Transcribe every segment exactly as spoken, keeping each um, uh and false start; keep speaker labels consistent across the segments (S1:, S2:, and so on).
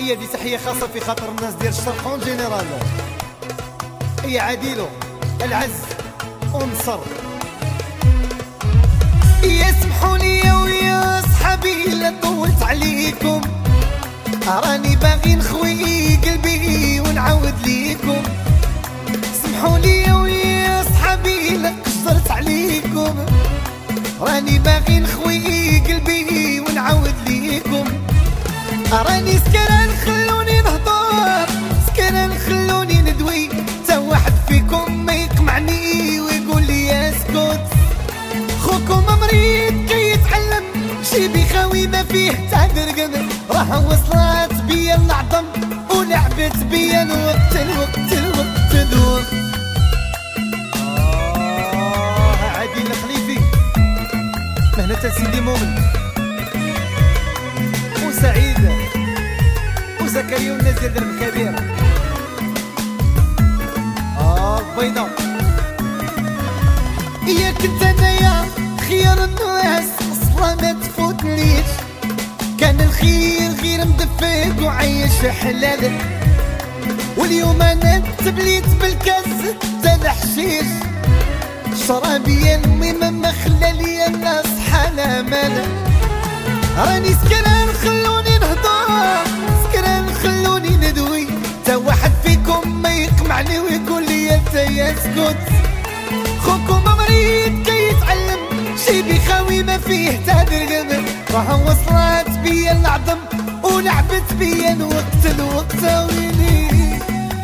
S1: هي دي تحية خاصة في خاطر الناس ديال الشرق اون جينيرال. هي عديلو العز ونصر.
S2: يسمحوا لي ويا صحابي لا طولت عليكم، راني باغي نخوي قلبي ونعاود ليكم. سمحوا لي ويا صحابي لا قصرت عليكم، راني باغي نخوي قلبي ونعاود ليكم. راني سكران خلوني نهضر، سكران خلوني ندوي، تا واحد فيكم ما يقمعني ويقول لي اسكت. خوكم مريض كي يتعلم، شي بيخاوي ما فيه تاع درقم، راه وصلت بيا العظم ولعبت بيا الوقت الوقت الوقت دور.
S1: آه عادل الخليفي، مهنة سيدي مؤمن وسعيد وزكريا والناس ديال درب كبير. اه البيضة
S2: يا كنت انايا خير الناس اصلا ما تفوتنيش، كان الخير غير مدفق وعيش حلال، واليوم انا تبليت بالكاس تا الحشيش. شرابي المهم ما خلالي الناس حالة مال، راني سكران خلوني نهضر، سكران خلوني ندوي، تا واحد فيكم ما يقمعني ويقول لي انت يسكت. خوكم مريض كي يتعلم، شي بيخاوي ما فيه تا درقم، راه وصلت بيا العظم ولعبت بيا الوقت الوقت ويلي.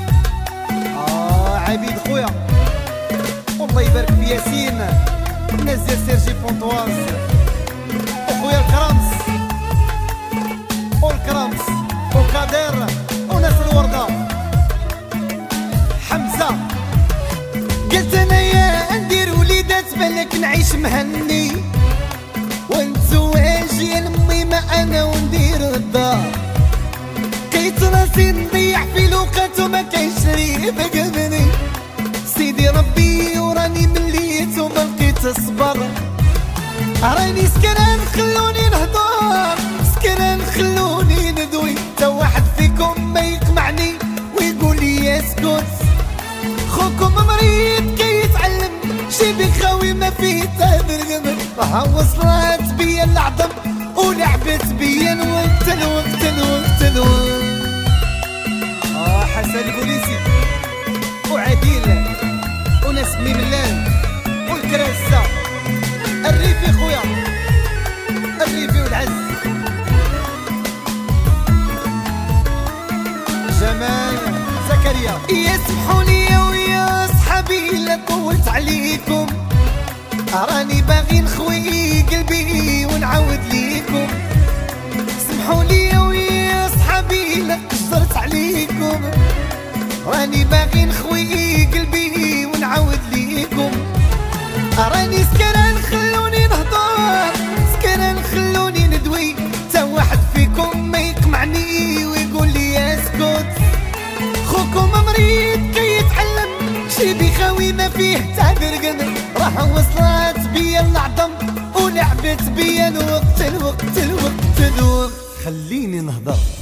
S1: اه عبيد خويا والله يبارك في ياسين، الناس ديال سيرجي بونطواز، وخويا الكرامس والكرامس وكادر وناس الوردة حمزة.
S2: قلت انايا ندير وليدات بالك نعيش مهني، ونتزوج يا لمي ما انا وندير الدار. كيت راسي نضيع في لوقات وما كاينش لي بقبني، سيدي ربي وراني مليت وما لقيت الصبر. راني سكران خلوني نهضر، سكران خلوني ندوي، تا واحد فيكم ما يقمعني ويقول لي اسكت. خوكم مريض كي يتعلم، شي بيخاوي ما فيه تا درقم، راه وصلت بيا العظم ولعبت بيا الوقت الوقت الوقت الوقت.
S1: اه حسن البوليسي وعديل وناس ميملان والكراسة الريفي خويا الريفي والعز جمال زكريا.
S2: يسمحوا لي ويا صحابي لا طولت عليكم، راني باغي نخوي قلبي ونعاود ليكم. سمحوا لي ويا صحابي لا قصرت عليكم، راني باغي نخوي قلبي ونعاود ليكم. راني سكران خلوني نهضر، سكران خلوني ندوي، تا واحد فيكم ما يقمعني ويقول لي اسكت. خوكم مريض كي يتعلم، شي بيخاوي ما فيه تاع درقم، راه وصلت بيا العظم ولعبت بيا الوقت الوقت الوقت الوقت.
S1: خليني نهضر.